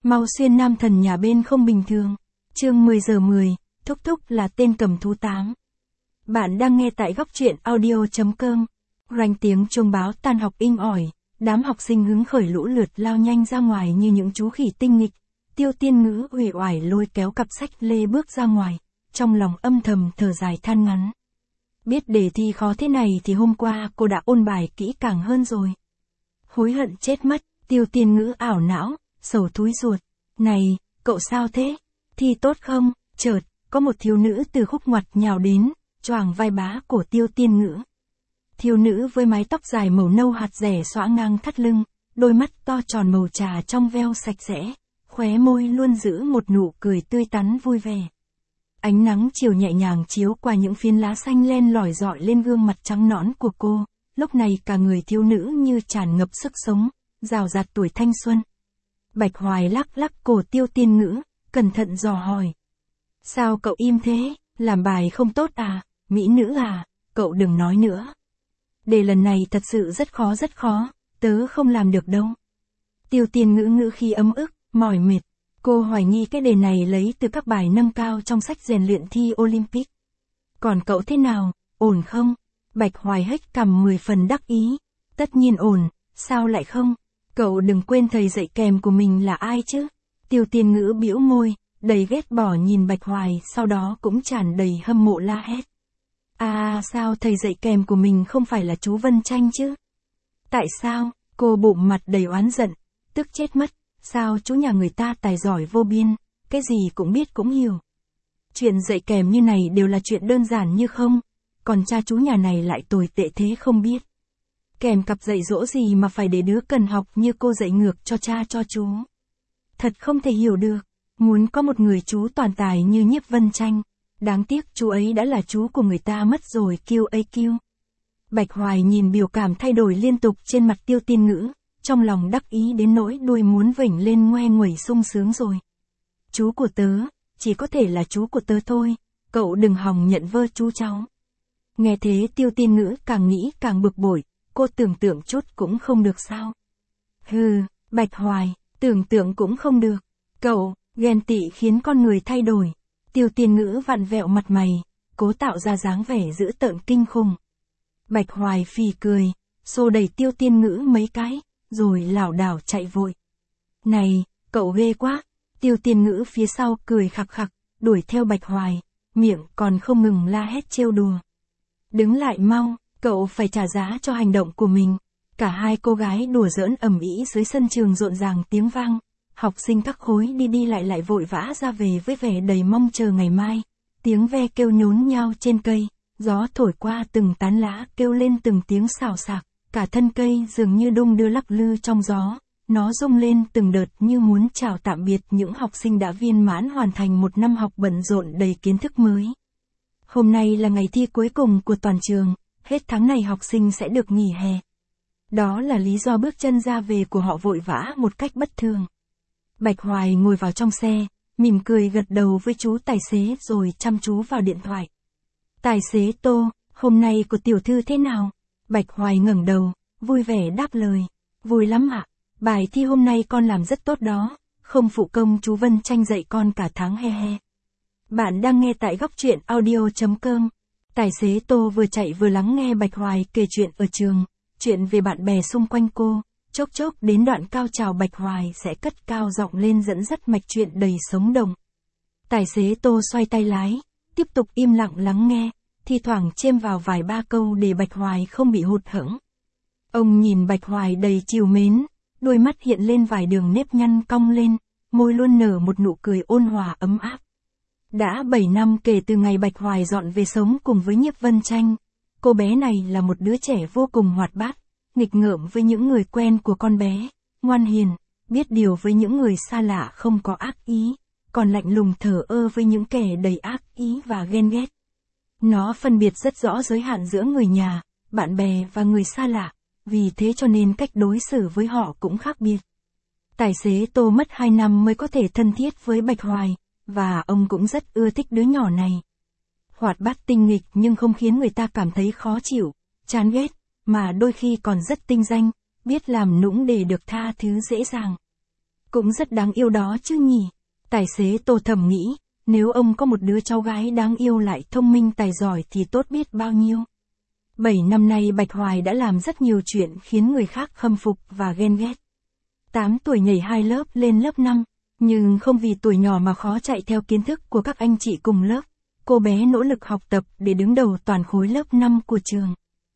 Mau xuyên nam thần nhà bên không bình thường. Chương 10 giờ 10, Thúc Thúc là tên cầm thú 8. Bạn đang nghe tại góc truyện audio.com. Rành tiếng chuông báo tan học inh ỏi, đám học sinh hứng khởi lũ lượt lao nhanh ra ngoài như những chú khỉ tinh nghịch. Tiêu Tiên Ngữ uể oải lôi kéo cặp sách lê bước ra ngoài, trong lòng âm thầm thở dài than ngắn. Biết đề thi khó thế này thì hôm qua cô đã ôn bài kỹ càng hơn rồi. Hối hận chết mất, Tiêu Tiên Ngữ ảo não, sầu thúi ruột. Này, cậu sao thế? Thi tốt không? Chợt, có một thiếu nữ từ khúc ngoặt nhào đến, choàng vai bá cổ Tiêu Tiên Ngữ. Thiếu nữ với mái tóc dài màu nâu hạt rẻ xõa ngang thắt lưng, đôi mắt to tròn màu trà trong veo sạch sẽ, khóe môi luôn giữ một nụ cười tươi tắn vui vẻ. Ánh nắng chiều nhẹ nhàng chiếu qua những phiến lá xanh len lỏi rọi lên gương mặt trắng nõn của cô, lúc này cả người thiếu nữ như tràn ngập sức sống, rào rạt tuổi thanh xuân. Bạch Hoài lắc lắc cổ Tiêu Tiên Ngữ, cẩn thận dò hỏi. Sao cậu im thế, làm bài không tốt à, mỹ nữ à, cậu đừng nói nữa. Đề lần này thật sự rất khó, tớ không làm được đâu. Tiêu Tiên Ngữ ngữ khi ấm ức, mỏi mệt. Cô hoài nghi cái đề này lấy từ các bài nâng cao trong sách rèn luyện thi Olympic. Còn cậu thế nào, ổn không? Bạch Hoài hếch cằm 10 phần đắc ý. Tất nhiên ổn, sao lại không? Cậu đừng quên thầy dạy kèm của mình là ai chứ? Tiêu Tiên Ngữ bĩu môi, đầy ghét bỏ nhìn Bạch Hoài, sau đó cũng tràn đầy hâm mộ la hét. À sao thầy dạy kèm của mình không phải là chú Vân Tranh chứ? Tại sao? Cô bụng mặt đầy oán giận, tức chết mất. Sao chú nhà người ta tài giỏi vô biên, cái gì cũng biết cũng hiểu. Chuyện dạy kèm như này đều là chuyện đơn giản như không, còn cha chú nhà này lại tồi tệ thế không biết. Kèm cặp dạy dỗ gì mà phải để đứa cần học như cô dạy ngược cho cha cho chú. Thật không thể hiểu được, muốn có một người chú toàn tài như Nhiếp Vân Tranh, đáng tiếc chú ấy đã là chú của người ta mất rồi QAQ. Bạch Hoài nhìn biểu cảm thay đổi liên tục trên mặt Tiêu Tiên Ngữ, trong lòng đắc ý đến nỗi đuôi muốn vểnh lên ngoe nguẩy sung sướng rồi. Chú của tớ, chỉ có thể là chú của tớ thôi, cậu đừng hòng nhận vơ chú cháu. Nghe thế Tiêu Tiên Ngữ càng nghĩ càng bực bội, cô tưởng tượng chút cũng không được sao. Hừ, Bạch Hoài, tưởng tượng cũng không được. Cậu, ghen tị khiến con người thay đổi. Tiêu Tiên Ngữ vặn vẹo mặt mày, cố tạo ra dáng vẻ dữ tợn kinh khủng. Bạch Hoài phì cười, xô đẩy Tiêu Tiên Ngữ mấy cái, rồi lảo đảo chạy vội. Này, cậu ghê quá. Tiêu Tiên Ngữ phía sau cười khặc khặc, đuổi theo Bạch Hoài, miệng còn không ngừng la hét trêu đùa. Đứng lại mau, cậu phải trả giá cho hành động của mình. Cả hai cô gái đùa giỡn ầm ĩ dưới sân trường rộn ràng tiếng vang. Học sinh các khối đi lại vội vã ra về với vẻ đầy mong chờ ngày mai. Tiếng ve kêu nhốn nhao trên cây, gió thổi qua từng tán lá kêu lên từng tiếng xào xạc. Cả thân cây dường như đung đưa lắc lư trong gió, nó rung lên từng đợt như muốn chào tạm biệt những học sinh đã viên mãn hoàn thành một năm học bận rộn đầy kiến thức mới. Hôm nay là ngày thi cuối cùng của toàn trường, hết tháng này học sinh sẽ được nghỉ hè. Đó là lý do bước chân ra về của họ vội vã một cách bất thường. Bạch Hoài ngồi vào trong xe, mỉm cười gật đầu với chú tài xế rồi chăm chú vào điện thoại. Tài xế Tô, hôm nay của tiểu thư thế nào? Bạch Hoài ngẩng đầu, vui vẻ đáp lời. Vui lắm ạ, bài thi hôm nay con làm rất tốt đó, không phụ công chú Vân Tranh dạy con cả tháng he he. Bạn đang nghe tại góc truyện audio.com. Tài xế Tô vừa chạy vừa lắng nghe Bạch Hoài kể chuyện ở trường, chuyện về bạn bè xung quanh cô, chốc chốc đến đoạn cao trào Bạch Hoài sẽ cất cao giọng lên dẫn dắt mạch chuyện đầy sống động. Tài xế Tô xoay tay lái, tiếp tục im lặng lắng nghe, thi thoảng chêm vào vài ba câu để Bạch Hoài không bị hụt hẫng. Ông nhìn Bạch Hoài đầy trìu mến, đôi mắt hiện lên vài đường nếp nhăn cong lên, môi luôn nở một nụ cười ôn hòa ấm áp. Đã 7 năm kể từ ngày Bạch Hoài dọn về sống cùng với Nhiếp Vân Tranh, cô bé này là một đứa trẻ vô cùng hoạt bát, nghịch ngợm với những người quen của con bé, ngoan hiền, biết điều với những người xa lạ không có ác ý, còn lạnh lùng thờ ơ với những kẻ đầy ác ý và ghen ghét. Nó phân biệt rất rõ giới hạn giữa người nhà, bạn bè và người xa lạ, vì thế cho nên cách đối xử với họ cũng khác biệt. Tài xế Tô mất 2 năm mới có thể thân thiết với Bạch Hoài, và ông cũng rất ưa thích đứa nhỏ này. Hoạt bát tinh nghịch nhưng không khiến người ta cảm thấy khó chịu, chán ghét, mà đôi khi còn rất tinh danh, biết làm nũng để được tha thứ dễ dàng. Cũng rất đáng yêu đó chứ nhỉ. Tài xế Tô thầm nghĩ, nếu ông có một đứa cháu gái đáng yêu lại thông minh tài giỏi thì tốt biết bao nhiêu. 7 năm nay Bạch Hoài đã làm rất nhiều chuyện khiến người khác khâm phục và ghen ghét. 8 tuổi nhảy 2 lớp lên lớp 5, nhưng không vì tuổi nhỏ mà khó chạy theo kiến thức của các anh chị cùng lớp. Cô bé nỗ lực học tập để đứng đầu toàn khối lớp 5 của trường.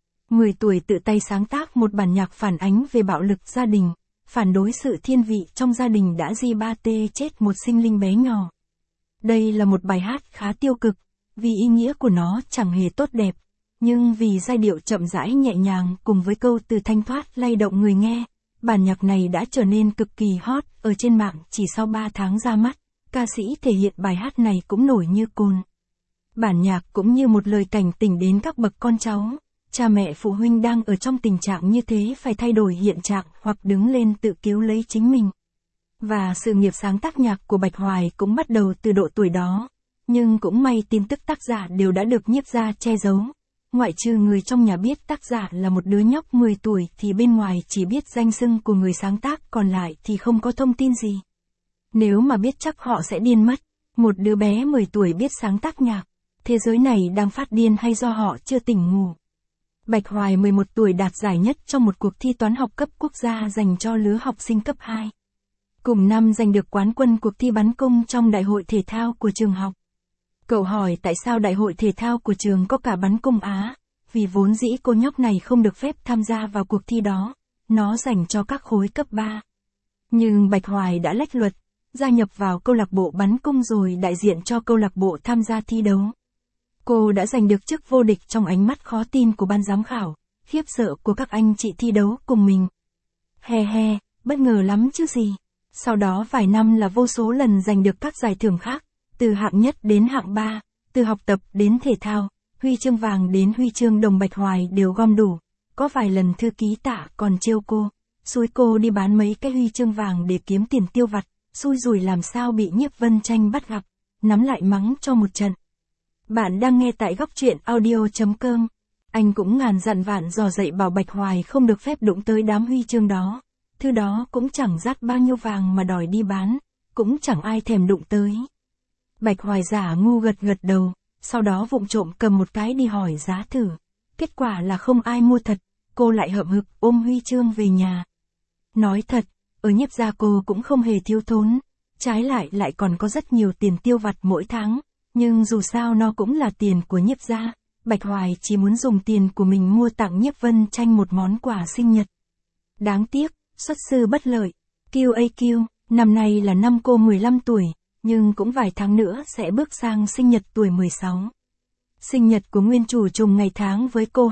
10 tuổi tự tay sáng tác một bản nhạc phản ánh về bạo lực gia đình, phản đối sự thiên vị trong gia đình đã di ba tê chết một sinh linh bé nhỏ. Đây là một bài hát khá tiêu cực, vì ý nghĩa của nó chẳng hề tốt đẹp, nhưng vì giai điệu chậm rãi nhẹ nhàng cùng với câu từ thanh thoát lay động người nghe, bản nhạc này đã trở nên cực kỳ hot ở trên mạng chỉ sau 3 tháng ra mắt. Ca sĩ thể hiện bài hát này cũng nổi như cồn. Bản nhạc cũng như một lời cảnh tỉnh đến các bậc con cháu, cha mẹ phụ huynh đang ở trong tình trạng như thế phải thay đổi hiện trạng hoặc đứng lên tự cứu lấy chính mình. Và sự nghiệp sáng tác nhạc của Bạch Hoài cũng bắt đầu từ độ tuổi đó, nhưng cũng may tin tức tác giả đều đã được nhiếp gia che giấu. Ngoại trừ người trong nhà biết tác giả là một đứa nhóc 10 tuổi thì bên ngoài chỉ biết danh xưng của người sáng tác, còn lại thì không có thông tin gì. Nếu mà biết chắc họ sẽ điên mất. Một đứa bé 10 tuổi biết sáng tác nhạc, thế giới này đang phát điên hay do họ chưa tỉnh ngủ? Bạch Hoài 11 tuổi đạt giải nhất trong một cuộc thi toán học cấp quốc gia dành cho lứa học sinh cấp 2. Cùng năm giành được quán quân cuộc thi bắn cung trong đại hội thể thao của trường học. Cậu hỏi tại sao đại hội thể thao của trường có cả bắn cung á? Vì vốn dĩ cô nhóc này không được phép tham gia vào cuộc thi đó, nó dành cho các khối cấp 3. Nhưng Bạch Hoài đã lách luật, gia nhập vào câu lạc bộ bắn cung rồi đại diện cho câu lạc bộ tham gia thi đấu. Cô đã giành được chức vô địch trong ánh mắt khó tin của ban giám khảo, khiếp sợ của các anh chị thi đấu cùng mình. He he, bất ngờ lắm chứ gì. Sau đó vài năm là vô số lần giành được các giải thưởng khác, từ hạng nhất đến hạng 3, từ học tập đến thể thao, huy chương vàng đến huy chương đồng. Bạch Hoài đều gom đủ. Có vài lần thư ký Tạ còn trêu cô, xúi cô đi bán mấy cái huy chương vàng để kiếm tiền tiêu vặt, xui rủi làm sao bị Nhiếp Vân Tranh bắt gặp, nắm lại mắng cho một trận. Bạn đang nghe tại góc truyện audio.com. Anh cũng ngàn dặn vạn dò dạy bảo Bạch Hoài không được phép đụng tới đám huy chương đó. Thứ đó cũng chẳng dắt bao nhiêu vàng mà đòi đi bán, cũng chẳng ai thèm đụng tới. Bạch Hoài giả ngu gật gật đầu, sau đó vụng trộm cầm một cái đi hỏi giá thử. Kết quả là không ai mua thật, cô lại hậm hực ôm huy chương về nhà. Nói thật, ở Nhiếp gia cô cũng không hề thiếu thốn, trái lại còn có rất nhiều tiền tiêu vặt mỗi tháng, nhưng dù sao nó cũng là tiền của Nhiếp gia. Bạch Hoài chỉ muốn dùng tiền của mình mua tặng Nhiếp Vân Tranh một món quà sinh nhật. Đáng tiếc, xuất sư bất lợi. QAQ, năm nay là năm cô 15 tuổi, nhưng cũng vài tháng nữa sẽ bước sang sinh nhật tuổi 16. Sinh nhật của nguyên chủ trùng ngày tháng với cô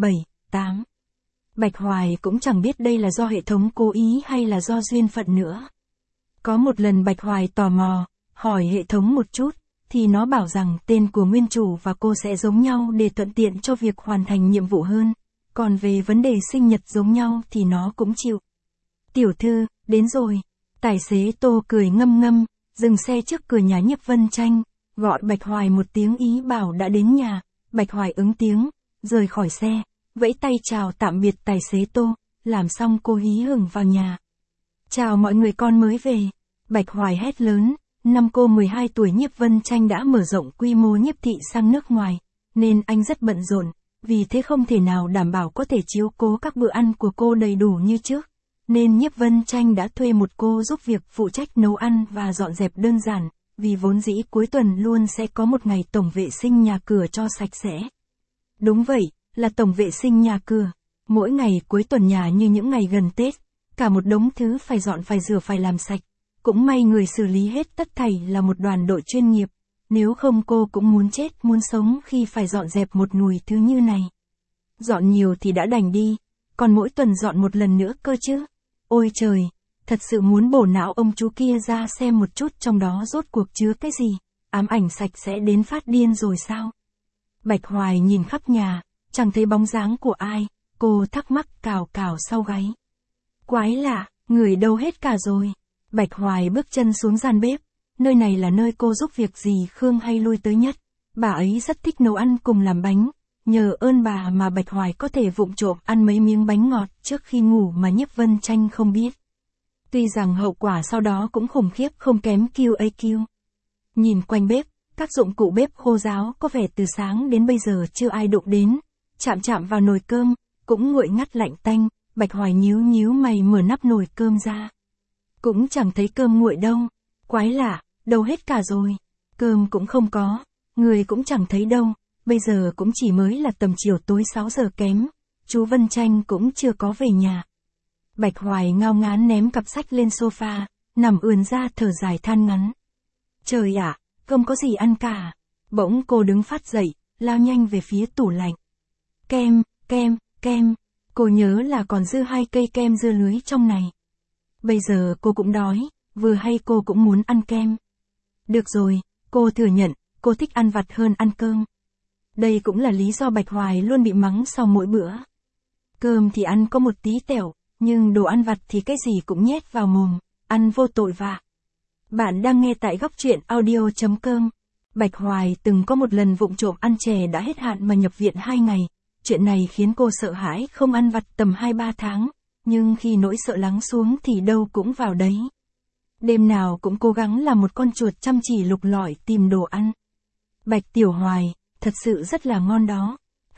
27/8. Bạch Hoài cũng chẳng biết đây là do hệ thống cố ý hay là do duyên phận nữa. Có một lần Bạch Hoài tò mò, hỏi hệ thống một chút, thì nó bảo rằng tên của nguyên chủ và cô sẽ giống nhau để thuận tiện cho việc hoàn thành nhiệm vụ hơn. Còn về vấn đề sinh nhật giống nhau thì nó cũng chịu. Tiểu thư, đến rồi. Tài xế Tô cười ngâm ngâm, dừng xe trước cửa nhà Nhiếp Vân Tranh, gọi Bạch Hoài một tiếng ý bảo đã đến nhà. Bạch Hoài ứng tiếng, rời khỏi xe, vẫy tay chào tạm biệt tài xế Tô, làm xong cô hí hửng vào nhà. Chào mọi người, con mới về. Bạch Hoài hét lớn. Năm cô 12 tuổi Nhiếp Vân Tranh đã mở rộng quy mô nhiếp thị sang nước ngoài, nên anh rất bận rộn, vì thế không thể nào đảm bảo có thể chiếu cố các bữa ăn của cô đầy đủ như trước. Nên Nhiếp Vân Tranh đã thuê một cô giúp việc phụ trách nấu ăn và dọn dẹp đơn giản, vì vốn dĩ cuối tuần luôn sẽ có một ngày tổng vệ sinh nhà cửa cho sạch sẽ. Đúng vậy, là tổng vệ sinh nhà cửa. Mỗi ngày cuối tuần nhà như những ngày gần Tết, cả một đống thứ phải dọn phải rửa phải làm sạch. Cũng may người xử lý hết tất thảy là một đoàn đội chuyên nghiệp, nếu không cô cũng muốn chết muốn sống khi phải dọn dẹp một nùi thứ như này. Dọn nhiều thì đã đành đi, còn mỗi tuần dọn một lần nữa cơ chứ. Ôi trời, thật sự muốn bổ não ông chú kia ra xem một chút trong đó rốt cuộc chứa cái gì, ám ảnh sạch sẽ đến phát điên rồi sao. Bạch Hoài nhìn khắp nhà, chẳng thấy bóng dáng của ai, cô thắc mắc cào cào sau gáy. Quái lạ, người đâu hết cả rồi. Bạch Hoài bước chân xuống gian bếp, nơi này là nơi cô giúp việc gì Khương hay lui tới nhất. Bà ấy rất thích nấu ăn cùng làm bánh, nhờ ơn bà mà Bạch Hoài có thể vụng trộm ăn mấy miếng bánh ngọt trước khi ngủ mà Nhiếp Vân Tranh không biết. Tuy rằng hậu quả sau đó cũng khủng khiếp không kém QAQ. Nhìn quanh bếp, các dụng cụ bếp khô ráo có vẻ từ sáng đến bây giờ chưa ai đụng đến. Chạm vào nồi cơm, cũng nguội ngắt lạnh tanh, Bạch Hoài nhíu nhíu mày mở nắp nồi cơm ra. Cũng chẳng thấy cơm nguội đâu. Quái lạ, đâu hết cả rồi. Cơm cũng không có, người cũng chẳng thấy đâu. Bây giờ cũng chỉ mới là tầm chiều tối 6 giờ kém. Chú Vân Tranh cũng chưa có về nhà. Bạch Hoài ngao ngán ném cặp sách lên sofa, nằm ườn ra thở dài than ngắn. Trời ạ, không có gì ăn cả. Bỗng cô đứng phát dậy, lao nhanh về phía tủ lạnh. Kem. Cô nhớ là còn dư 2 cây kem dưa lưới trong này. Bây giờ cô cũng đói, vừa hay cô cũng muốn ăn kem. Được rồi, cô thừa nhận, cô thích ăn vặt hơn ăn cơm. Đây cũng là lý do Bạch Hoài luôn bị mắng sau mỗi bữa. Cơm thì ăn có một tí tẻo, nhưng đồ ăn vặt thì cái gì cũng nhét vào mồm, ăn vô tội vạ. Bạn đang nghe tại góc truyện audio.com. Bạch Hoài từng có một lần vụng trộm ăn chè đã hết hạn mà nhập viện 2 ngày. Chuyện này khiến cô sợ hãi không ăn vặt tầm 2-3 tháng, nhưng khi nỗi sợ lắng xuống thì đâu cũng vào đấy. Đêm nào cũng cố gắng làm một con chuột chăm chỉ lục lọi tìm đồ ăn. Bạch Tiểu Hoài, thật sự rất là ngon đó.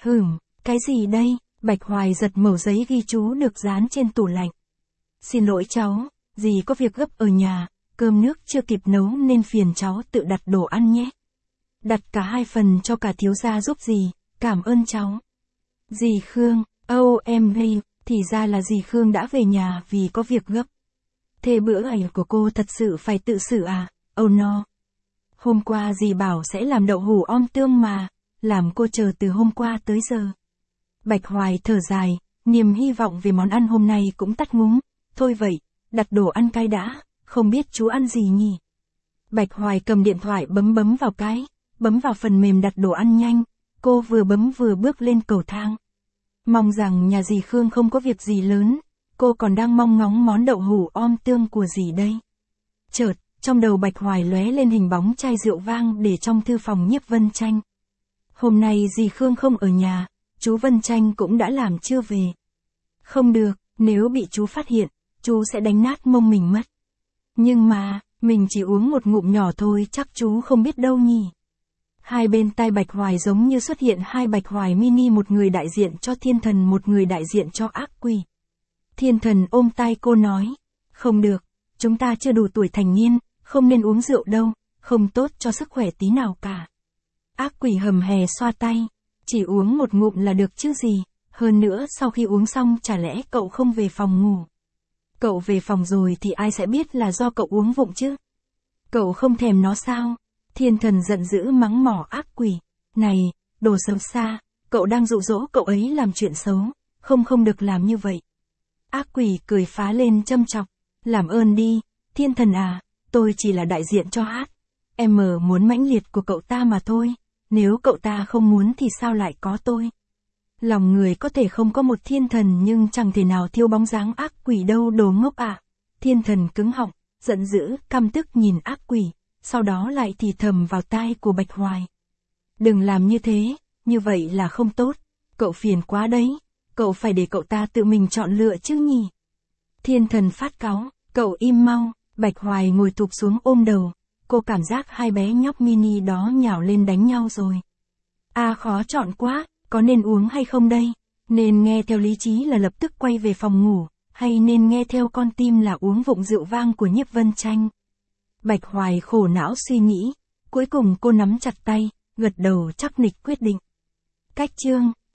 Cái gì đây? Bạch Hoài giật mẩu giấy ghi chú được dán trên tủ lạnh. Xin lỗi cháu, dì có việc gấp ở nhà, cơm nước chưa kịp nấu nên phiền cháu tự đặt đồ ăn nhé. Đặt cả 2 phần cho cả thiếu gia giúp dì, cảm ơn cháu. Dì Khương, OMG, thì ra là dì Khương đã về nhà vì có việc gấp. Thế bữa ấy của cô thật sự phải tự xử à? Oh no. Hôm qua dì bảo sẽ làm đậu hũ om tương mà, làm cô chờ từ hôm qua tới giờ. Bạch Hoài thở dài, niềm hy vọng về món ăn hôm nay cũng tắt ngúm. Thôi vậy, đặt đồ ăn cái đã, không biết chú ăn gì nhỉ? Bạch Hoài cầm điện thoại bấm vào phần mềm đặt đồ ăn nhanh, cô vừa bấm vừa bước lên cầu thang. Mong rằng nhà dì Khương không có việc gì lớn, cô còn đang mong ngóng món đậu hũ om tương của dì đây. Chợt, trong đầu Bạch Hoài lóe lên hình bóng chai rượu vang để trong thư phòng Nhiếp Vân Tranh. Hôm nay dì Khương không ở nhà, chú Vân Tranh cũng đã làm chưa về. Không được, nếu bị chú phát hiện, chú sẽ đánh nát mông mình mất. Nhưng mà, mình chỉ uống một ngụm nhỏ thôi chắc chú không biết đâu nhỉ. Hai bên tai Bạch Hoài giống như xuất hiện 2 Bạch Hoài mini, một người đại diện cho thiên thần, một người đại diện cho ác quỷ. Thiên thần ôm tai cô nói, không được, chúng ta chưa đủ tuổi thành niên, không nên uống rượu đâu, không tốt cho sức khỏe tí nào cả. Ác quỷ hầm hè xoa tay, chỉ uống một ngụm là được chứ gì, hơn nữa sau khi uống xong chả lẽ cậu không về phòng ngủ. Cậu về phòng rồi thì ai sẽ biết là do cậu uống vụng chứ. Cậu không thèm nó sao? Thiên thần giận dữ mắng mỏ ác quỷ. Này, đồ xấu xa, cậu đang dụ dỗ cậu ấy làm chuyện xấu, không được làm như vậy. Ác quỷ cười phá lên châm chọc. Làm ơn đi, thiên thần à, tôi chỉ là đại diện cho hát. Em muốn mãnh liệt của cậu ta mà thôi, nếu cậu ta không muốn thì sao lại có tôi. Lòng người có thể không có một thiên thần nhưng chẳng thể nào thiếu bóng dáng ác quỷ đâu đồ ngốc ạ. Thiên thần cứng họng, giận dữ, căm tức nhìn ác quỷ, sau đó lại thì thầm vào tai của Bạch Hoài. Đừng làm như thế, như vậy là không tốt, cậu phiền quá đấy, cậu phải để cậu ta tự mình chọn lựa chứ nhỉ. Thiên thần phát cáu, cậu im mau. Bạch Hoài ngồi thụp xuống ôm đầu, cô cảm giác 2 bé nhóc mini đó nhào lên đánh nhau rồi. Khó chọn quá, có nên uống hay không đây? Nên nghe theo lý trí là lập tức quay về phòng ngủ, hay nên nghe theo con tim là uống vụng rượu vang của Nhiếp Vân Tranh? Bạch Hoài khổ não suy nghĩ, cuối cùng cô nắm chặt tay, gật đầu chắc nịch quyết định. Cách chương